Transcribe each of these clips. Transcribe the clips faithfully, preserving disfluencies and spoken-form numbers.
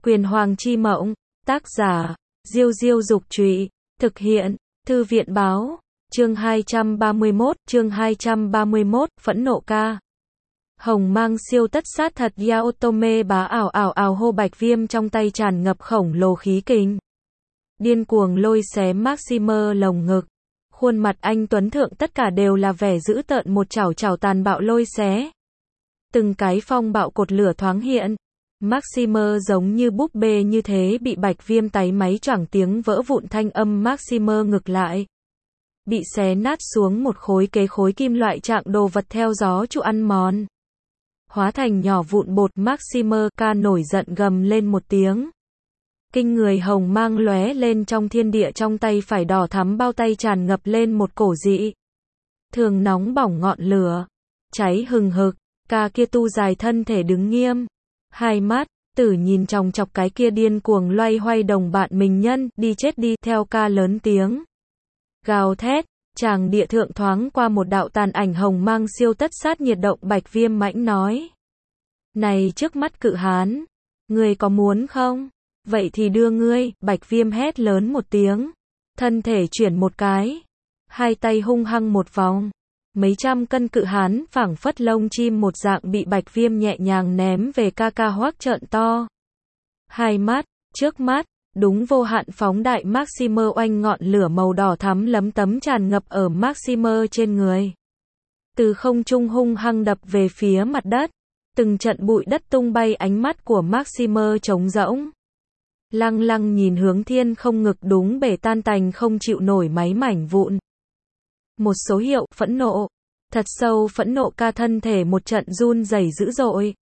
Quyền Hoàng chi mộng, tác giả, Diêu Diêu Dục Trụy, thực hiện, Thư viện Báo, chương hai trăm ba mươi mốt, chương hai trăm ba mươi mốt, phẫn nộ ca. Hồng mang siêu tất sát thật Yaotome bá ảo ảo ảo hô Bạch Viêm trong tay tràn ngập khổng lồ khí kình. Điên cuồng lôi xé Maximer lồng ngực. Khuôn mặt anh tuấn thượng tất cả đều là vẻ dữ tợn, một chảo chảo tàn bạo lôi xé. Từng cái phong bạo cột lửa thoáng hiện. Maximer giống như búp bê như thế bị Bạch Viêm táy máy choảng tiếng vỡ vụn, thanh âm Maximer ngực lại. Bị xé nát xuống một khối kế khối kim loại trạng đồ vật theo gió trụ ăn mòn. Hóa thành nhỏ vụn bột. Maximer ca nổi giận gầm lên một tiếng. Kinh người hồng mang lóe lên trong thiên địa, trong tay phải đỏ thắm bao tay tràn ngập lên một cổ dị thường nóng bỏng ngọn lửa, cháy hừng hực. Ca kia tu dài thân thể đứng nghiêm, hai mắt tử nhìn chòng chọc cái kia điên cuồng loay hoay đồng bạn mình nhân, đi chết đi, theo ca lớn tiếng gào thét. Tràng địa thượng thoáng qua một đạo tàn ảnh hồng mang siêu tất sát nhiệt động. Bạch Viêm mãnh nói: này trước mắt cự hán, ngươi có muốn không? Vậy thì đưa ngươi. Bạch Viêm hét lớn một tiếng, thân thể chuyển một cái, hai tay hung hăng một vòng. Mấy trăm cân cự hán phảng phất lông chim một dạng bị Bạch Viêm nhẹ nhàng ném về. Ca ca hoác trợn to hai mắt, trước mắt đúng vô hạn phóng đại. Maximer oanh, ngọn lửa màu đỏ thắm lấm tấm tràn ngập ở Maximer trên người, từ không trung hung hăng đập về phía mặt đất. Từng trận bụi đất tung bay, ánh mắt của Maximer trống rỗng, lăng lăng nhìn hướng thiên không, ngực đúng bể tan tành không chịu nổi mấy mảnh vụn. Một số hiệu, phẫn nộ, thật sâu phẫn nộ. Ca thân thể một trận run rẩy dữ dội.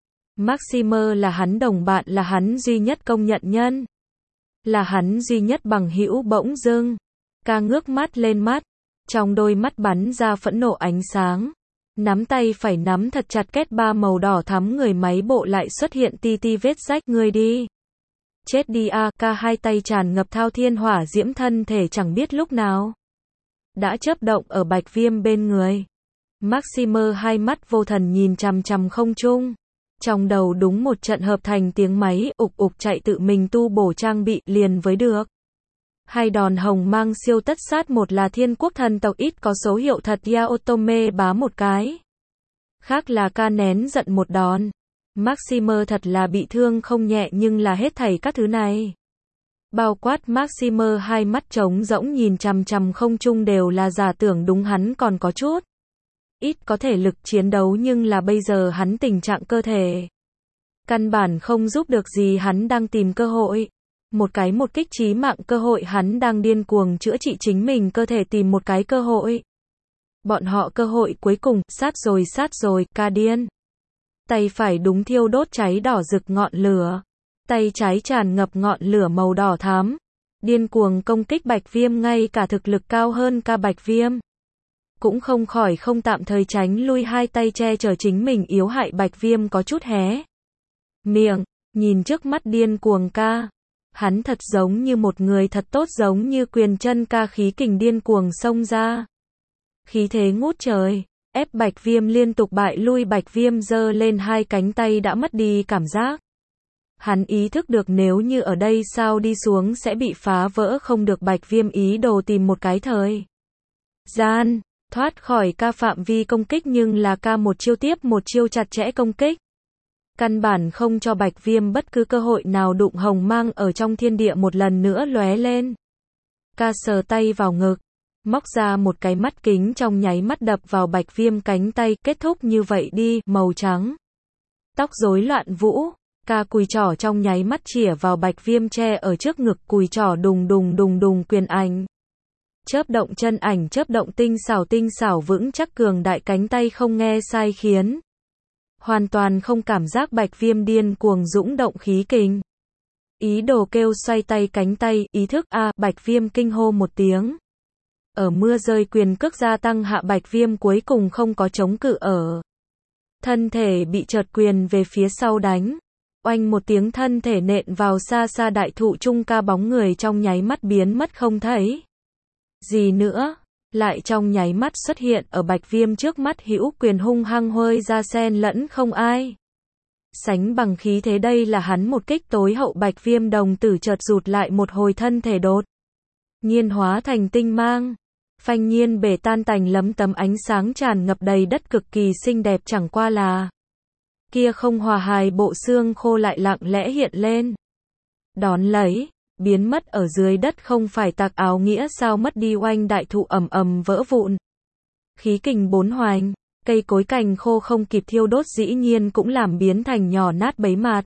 Maximer là hắn đồng bạn, là hắn duy nhất công nhận nhân, là hắn duy nhất bằng hữu. Bỗng dưng, ca ngước mắt lên, mắt trong đôi mắt bắn ra phẫn nộ ánh sáng. Nắm tay phải nắm thật chặt, kết ba màu đỏ thắm người máy bộ lại xuất hiện ti ti vết rách. Ngươi đi chết đi a. Ca hai tay tràn ngập thao thiên hỏa diễm, thân thể chẳng biết lúc nào đã chớp động ở Bạch Viêm bên người. Maximer hai mắt vô thần nhìn chằm chằm không trung, trong đầu đúng một trận hợp thành tiếng máy ục ục chạy, tự mình tu bổ trang bị liền với được hai đòn hồng mang siêu tất sát. Một là thiên quốc thần tộc ít có số hiệu thật Yaotome bá một cái, khác là ca nén giận một đòn. Maximer thật là bị thương không nhẹ, nhưng là hết thảy các thứ này bao quát Maximer hai mắt trống rỗng nhìn chằm chằm không trung đều là giả tưởng. Đúng hắn còn có chút ít có thể lực chiến đấu, nhưng là bây giờ hắn tình trạng cơ thể căn bản không giúp được gì. Hắn đang tìm cơ hội, một cái một kích chí mạng cơ hội. Hắn đang điên cuồng chữa trị chính mình cơ thể, tìm một cái cơ hội. Bọn họ cơ hội cuối cùng, sát rồi sát rồi. Ca điên, tay phải đúng thiêu đốt cháy đỏ rực ngọn lửa, tay trái tràn ngập ngọn lửa màu đỏ thắm, điên cuồng công kích Bạch Viêm. Ngay cả thực lực cao hơn ca Bạch Viêm cũng không khỏi không tạm thời tránh lui, hai tay che chở chính mình yếu hại. Bạch Viêm có chút hé miệng, nhìn trước mắt điên cuồng ca. Hắn thật giống như một người thật tốt, giống như quyền chân ca, khí kình điên cuồng xông ra, khí thế ngút trời, ép Bạch Viêm liên tục bại lui. Bạch Viêm giơ lên hai cánh tay đã mất đi cảm giác. Hắn ý thức được nếu như ở đây sao đi xuống sẽ bị phá vỡ, không được. Bạch Viêm ý đồ tìm một cái thời gian thoát khỏi ca phạm vi công kích, nhưng là ca một chiêu tiếp một chiêu chặt chẽ công kích, căn bản không cho Bạch Viêm bất cứ cơ hội nào đụng. Hồng mang ở trong thiên địa một lần nữa lóe lên. Ca sờ tay vào ngực, móc ra một cái mắt kính, trong nháy mắt đập vào Bạch Viêm cánh tay. Kết thúc như vậy đi. Màu trắng tóc rối loạn vũ, ca cùi trỏ trong nháy mắt chĩa vào Bạch Viêm che ở trước ngực, cùi trỏ đùng đùng đùng đùng, quyền ảnh chớp động, chân ảnh chớp động, tinh xảo tinh xảo vững chắc cường đại. Cánh tay không nghe sai khiến hoàn toàn không cảm giác. Bạch Viêm điên cuồng dũng động khí kình, ý đồ kêu xoay tay cánh tay, ý thức a. Bạch Viêm kinh hô một tiếng. Ở mưa rơi quyền cước gia tăng hạ, Bạch Viêm cuối cùng không có chống cự, ở thân thể bị chợt quyền về phía sau đánh, oanh một tiếng, thân thể nện vào xa xa đại thụ trung. Ca bóng người trong nháy mắt biến mất không thấy gì nữa, lại trong nháy mắt xuất hiện ở Bạch Viêm trước mắt. Hữu quyền hung hăng huơi ra, xen lẫn không ai Sánh bằng khí thế đây là hắn một kích tối hậu. Bạch Viêm đồng tử chợt rụt lại một hồi, thân thể đột nhiên hóa thành tinh mang. Phanh nhiên bể tan tành, lấm tấm ánh sáng tràn ngập đầy đất, cực kỳ xinh đẹp, chẳng qua là kia không hòa hài bộ xương khô lại lặng lẽ hiện lên. Đón lấy, biến mất ở dưới đất, không phải tạc áo nghĩa sao mất đi. Oanh, đại thụ ầm ầm vỡ vụn. Khí kình bốn hoành, cây cối cành khô không kịp thiêu đốt dĩ nhiên cũng làm biến thành nhỏ nát bấy mạt.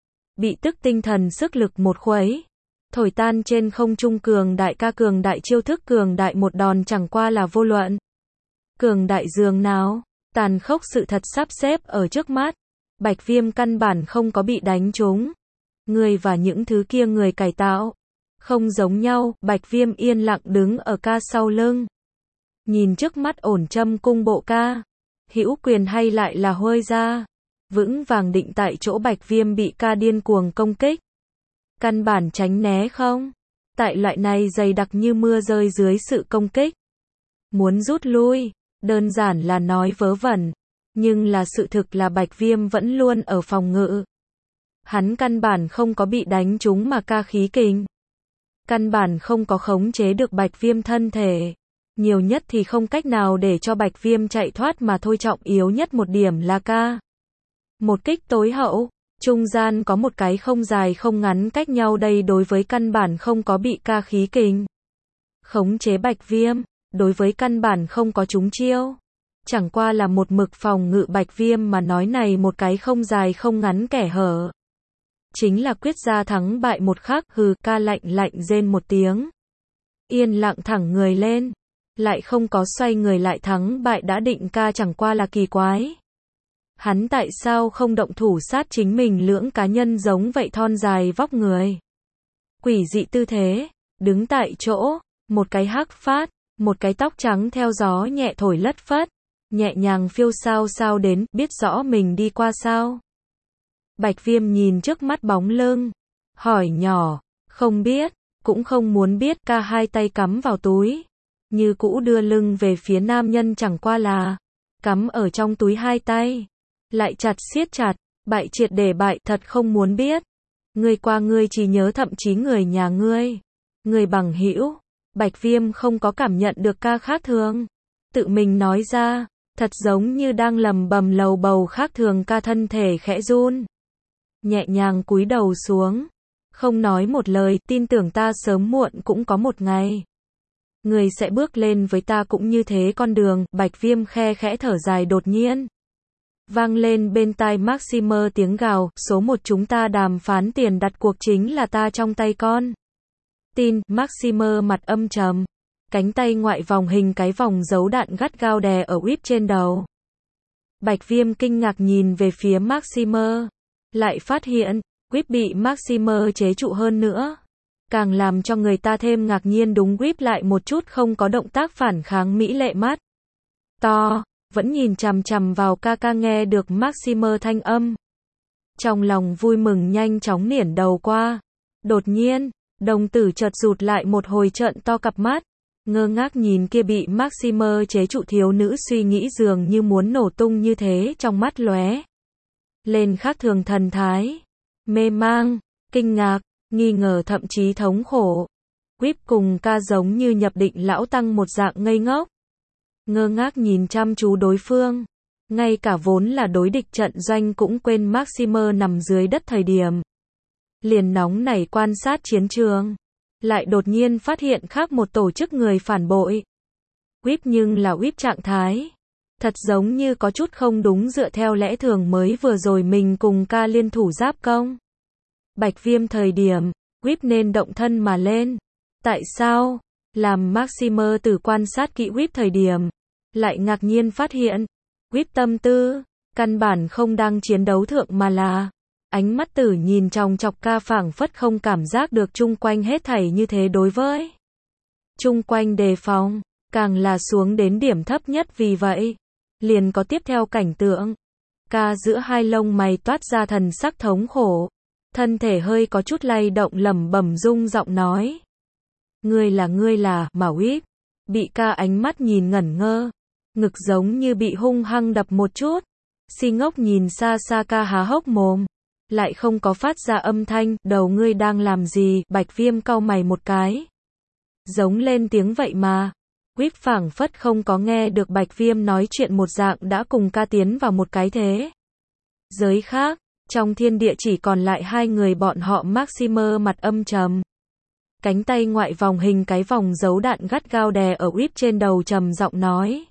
Bị tức tinh thần sức lực một khuấy, thổi tan trên không trung. Cường đại ca, cường đại chiêu thức, cường đại một đòn chẳng qua là vô luận. Cường đại dường nào, tàn khốc sự thật sắp xếp ở trước mắt. Bạch Viêm căn bản không có bị đánh trúng. Người và những thứ kia người cải tạo không giống nhau. Bạch Viêm yên lặng đứng ở ca sau lưng, nhìn trước mắt ổn châm cung bộ ca. Hữu quyền hay lại là huôi ra, vững vàng định tại chỗ. Bạch Viêm bị ca điên cuồng công kích, căn bản tránh né không. Tại loại này dày đặc như mưa rơi dưới sự công kích, muốn rút lui, đơn giản là nói vớ vẩn. Nhưng là sự thực là Bạch Viêm vẫn luôn ở phòng ngự. Hắn căn bản không có bị đánh trúng mà ca khí kình căn bản không có khống chế được Bạch Viêm thân thể. Nhiều nhất thì không cách nào để cho Bạch Viêm chạy thoát mà thôi. Trọng yếu nhất một điểm là ca một kích tối hậu, trung gian có một cái không dài không ngắn cách nhau. Đây đối với căn bản không có bị ca khí kình khống chế Bạch Viêm, đối với căn bản không có trúng chiêu. Chẳng qua là một mực phòng ngự Bạch Viêm mà nói, này một cái không dài không ngắn kẻ hở, chính là quyết ra thắng bại một khắc. Hừ, ca lạnh lạnh rên một tiếng, yên lặng thẳng người lên, lại không có xoay người lại. Thắng bại đã định, ca chẳng qua là kỳ quái. Hắn tại sao không động thủ sát chính mình lưỡng cá nhân giống vậy, thon dài vóc người, quỷ dị tư thế, đứng tại chỗ, một cái hắc phát, một cái tóc trắng theo gió nhẹ thổi lất phất, nhẹ nhàng phiêu sao sao đến, biết rõ mình đi qua sao. Bạch Viêm nhìn trước mắt bóng lưng, hỏi nhỏ, không biết, cũng không muốn biết. Ca hai tay cắm vào túi, như cũ đưa lưng về phía nam nhân, chẳng qua là cắm ở trong túi hai tay lại chặt siết chặt. Bại triệt để bại, thật không muốn biết. Ngươi qua ngươi chỉ nhớ, thậm chí người nhà ngươi, người bằng hữu. Bạch Viêm không có cảm nhận được ca khác thường, tự mình nói ra, thật giống như đang lầm bầm lầu bầu khác thường. Ca thân thể khẽ run, nhẹ nhàng cúi đầu xuống, không nói một lời. Tin tưởng ta sớm muộn cũng có một ngày người sẽ bước lên với ta, cũng như thế con đường. Bạch Viêm khe khẽ thở dài. Đột nhiên vang lên bên tai Maximer tiếng gào, số một chúng ta đàm phán tiền đặt cuộc chính là ta trong tay con tin. Maximer mặt âm trầm, cánh tay ngoại vòng hình cái vòng giấu đạn gắt gao đè ở Whip trên đầu. Bạch Viêm kinh ngạc nhìn về phía Maximer, lại phát hiện Whip bị Maximer chế trụ. Hơn nữa, càng làm cho người ta thêm ngạc nhiên, đúng Whip lại một chút không có động tác phản kháng, mỹ lệ mắt to vẫn nhìn chằm chằm vào ca. Ca nghe được Maximer thanh âm, trong lòng vui mừng nhanh chóng nghiêng đầu qua. Đột nhiên, đồng tử chợt rụt lại một hồi, trợn to cặp mắt, ngơ ngác nhìn kia bị Maximer chế trụ thiếu nữ. Suy nghĩ dường như muốn nổ tung như thế, trong mắt lóe lên khác thường thần thái, mê mang, kinh ngạc, nghi ngờ, thậm chí thống khổ. Whip cùng ca giống như nhập định lão tăng một dạng ngây ngốc, ngơ ngác nhìn chăm chú đối phương. Ngay cả vốn là đối địch trận doanh cũng quên Maximer nằm dưới đất thời điểm liền nóng nảy quan sát chiến trường, lại đột nhiên phát hiện khác một tổ chức người phản bội. Whip nhưng là Whip trạng thái, thật giống như có chút không đúng. Dựa theo lẽ thường mới vừa rồi mình cùng ca liên thủ giáp công Bạch Viêm thời điểm, Whip nên động thân mà lên. Tại sao? Làm Maximer từ quan sát kỹ Whip thời điểm, lại ngạc nhiên phát hiện Whip tâm tư căn bản không đang chiến đấu thượng, mà là ánh mắt tử nhìn chòng chọc ca, phảng phất không cảm giác được chung quanh hết thảy như thế. Đối với chung quanh đề phòng, càng là xuống đến điểm thấp nhất. Vì vậy, liền có tiếp theo cảnh tượng. Ca giữa hai lông mày toát ra thần sắc thống khổ, thân thể hơi có chút lay động, lẩm bẩm rung giọng nói, ngươi là ngươi là, mà Whip bị ca ánh mắt nhìn ngẩn ngơ, ngực giống như bị hung hăng đập một chút, Si ngốc nhìn Sasaka há hốc mồm, lại không có phát ra âm thanh, đầu ngươi đang làm gì, Bạch Viêm cau mày một cái. Giống lên tiếng vậy mà. Whip phảng phất không có nghe được Bạch Viêm nói chuyện một dạng đã cùng ca tiến vào một cái thế giới khác, trong thiên địa chỉ còn lại hai người bọn họ. Maximer mặt âm trầm, cánh tay ngoại vòng hình cái vòng giấu đạn gắt gao đè ở Whip trên đầu, trầm giọng nói.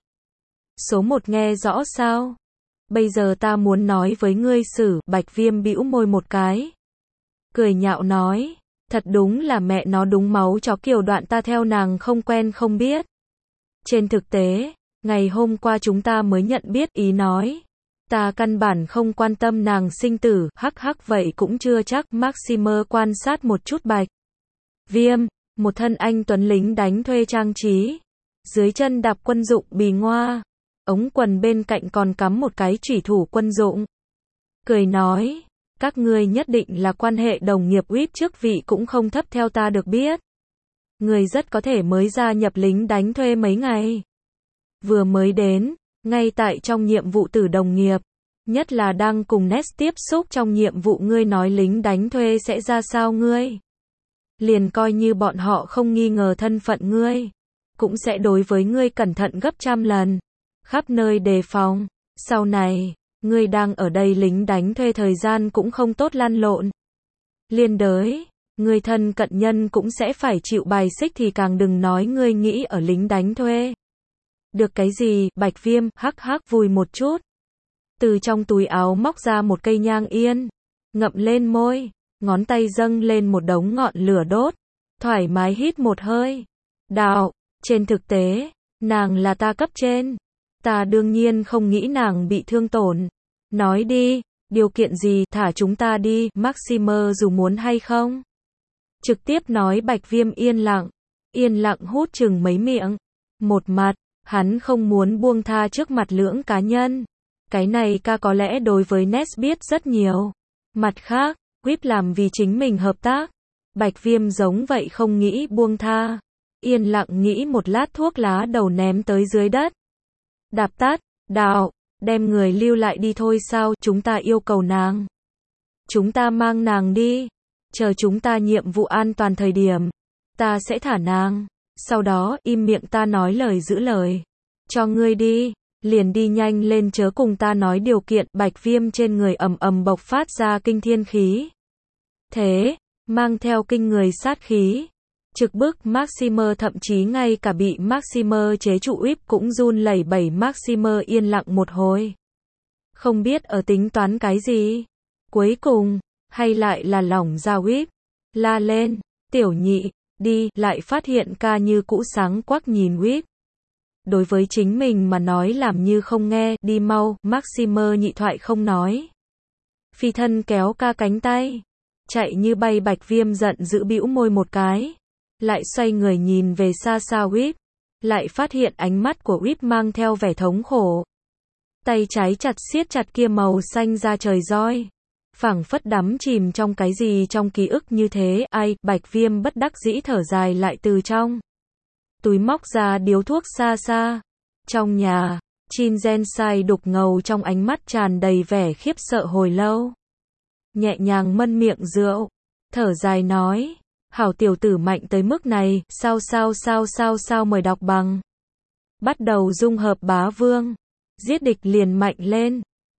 Số một nghe rõ sao? Bây giờ ta muốn nói với ngươi xử. Bạch Viêm bĩu môi một cái, cười nhạo nói, thật đúng là mẹ nó đúng máu chó kiểu đoạn ta theo nàng không quen không biết. Trên thực tế, ngày hôm qua chúng ta mới nhận biết, ý nói, ta căn bản không quan tâm nàng sinh tử, hắc hắc vậy cũng chưa chắc. Maximer quan sát một chút Bạch Viêm, một thân anh tuấn lính đánh thuê trang trí, dưới chân đạp quân dụng bì ngoa, ống quần bên cạnh còn cắm một cái chủy thủ quân dụng. Cười nói, các ngươi nhất định là quan hệ đồng nghiệp. Whip chức vị cũng không thấp theo ta được biết. Người rất có thể mới gia nhập lính đánh thuê mấy ngày. Vừa mới đến, ngay tại trong nhiệm vụ từ đồng nghiệp. Nhất là đang cùng Ness tiếp xúc trong nhiệm vụ. Ngươi nói lính đánh thuê sẽ ra sao ngươi? Liền coi như bọn họ không nghi ngờ thân phận ngươi, cũng sẽ đối với ngươi cẩn thận gấp trăm lần, khắp nơi đề phòng. Sau này, ngươi đang ở đây lính đánh thuê thời gian cũng không tốt lăn lộn. Liên đới, ngươi thân cận nhân cũng sẽ phải chịu bài xích, thì càng đừng nói ngươi nghĩ ở lính đánh thuê. Được cái gì? Bạch Viêm hắc hắc vùi một chút, từ trong túi áo móc ra một cây nhang yên, ngậm lên môi, ngón tay dâng lên một đống ngọn lửa đốt, thoải mái hít một hơi. Đạo, trên thực tế, nàng là ta cấp trên, ta đương nhiên không nghĩ nàng bị thương tổn. Nói đi, điều kiện gì, thả chúng ta đi. Maximer dù muốn hay không, trực tiếp nói. Bạch Viêm yên lặng, yên lặng hút chừng mấy miệng. Một mặt, hắn không muốn buông tha trước mặt lưỡng cá nhân. Cái này ca có lẽ đối với Ness biết rất nhiều. Mặt khác, Whip làm vì chính mình hợp tác. Bạch Viêm giống vậy không nghĩ buông tha. Yên lặng nghĩ một lát, thuốc lá đầu ném tới dưới đất. Đạp tắt, đạo, đem người lưu lại đi thôi sao, chúng ta yêu cầu nàng. Chúng ta mang nàng đi. Chờ chúng ta nhiệm vụ an toàn thời điểm, ta sẽ thả nàng. Sau đó, im miệng, ta nói lời giữ lời. Cho ngươi đi, liền đi nhanh lên, chớ cùng ta nói điều kiện. Bạch Viêm trên người ầm ầm bộc phát ra kinh thiên khí thế, mang theo kinh người sát khí, trực bức Maximer, thậm chí ngay cả bị Maximer chế trụ Whip cũng run lẩy bẩy. Maximer yên lặng một hồi, không biết ở tính toán cái gì. Cuối cùng, hay lại là lỏng ra. Whip la lên, tiểu nhị, đi, lại phát hiện ca như cũ sáng quắc nhìn Whip. Đối với chính mình mà nói làm như không nghe, đi mau. Maximer nhị thoại không nói, phi thân kéo ca cánh tay, chạy như bay. Bạch Viêm giận dữ bĩu môi một cái, lại xoay người nhìn về xa xa Whip, lại phát hiện ánh mắt của Whip mang theo vẻ thống khổ. Tay trái chặt siết chặt kia màu xanh da trời roi, phảng phất đắm chìm trong cái gì trong ký ức như thế. Ai? Bạch Viêm bất đắc dĩ thở dài, lại từ trong túi móc ra điếu thuốc xa xa. Trong nhà, Chin Gen Sai đục ngầu trong ánh mắt tràn đầy vẻ khiếp sợ hồi lâu. Nhẹ nhàng mân miệng rượu, thở dài nói, hảo tiểu tử mạnh tới mức này, sao sao sao sao sao. Mời đọc bằng. Bắt đầu dung hợp bá vương, giết địch liền mạnh lên.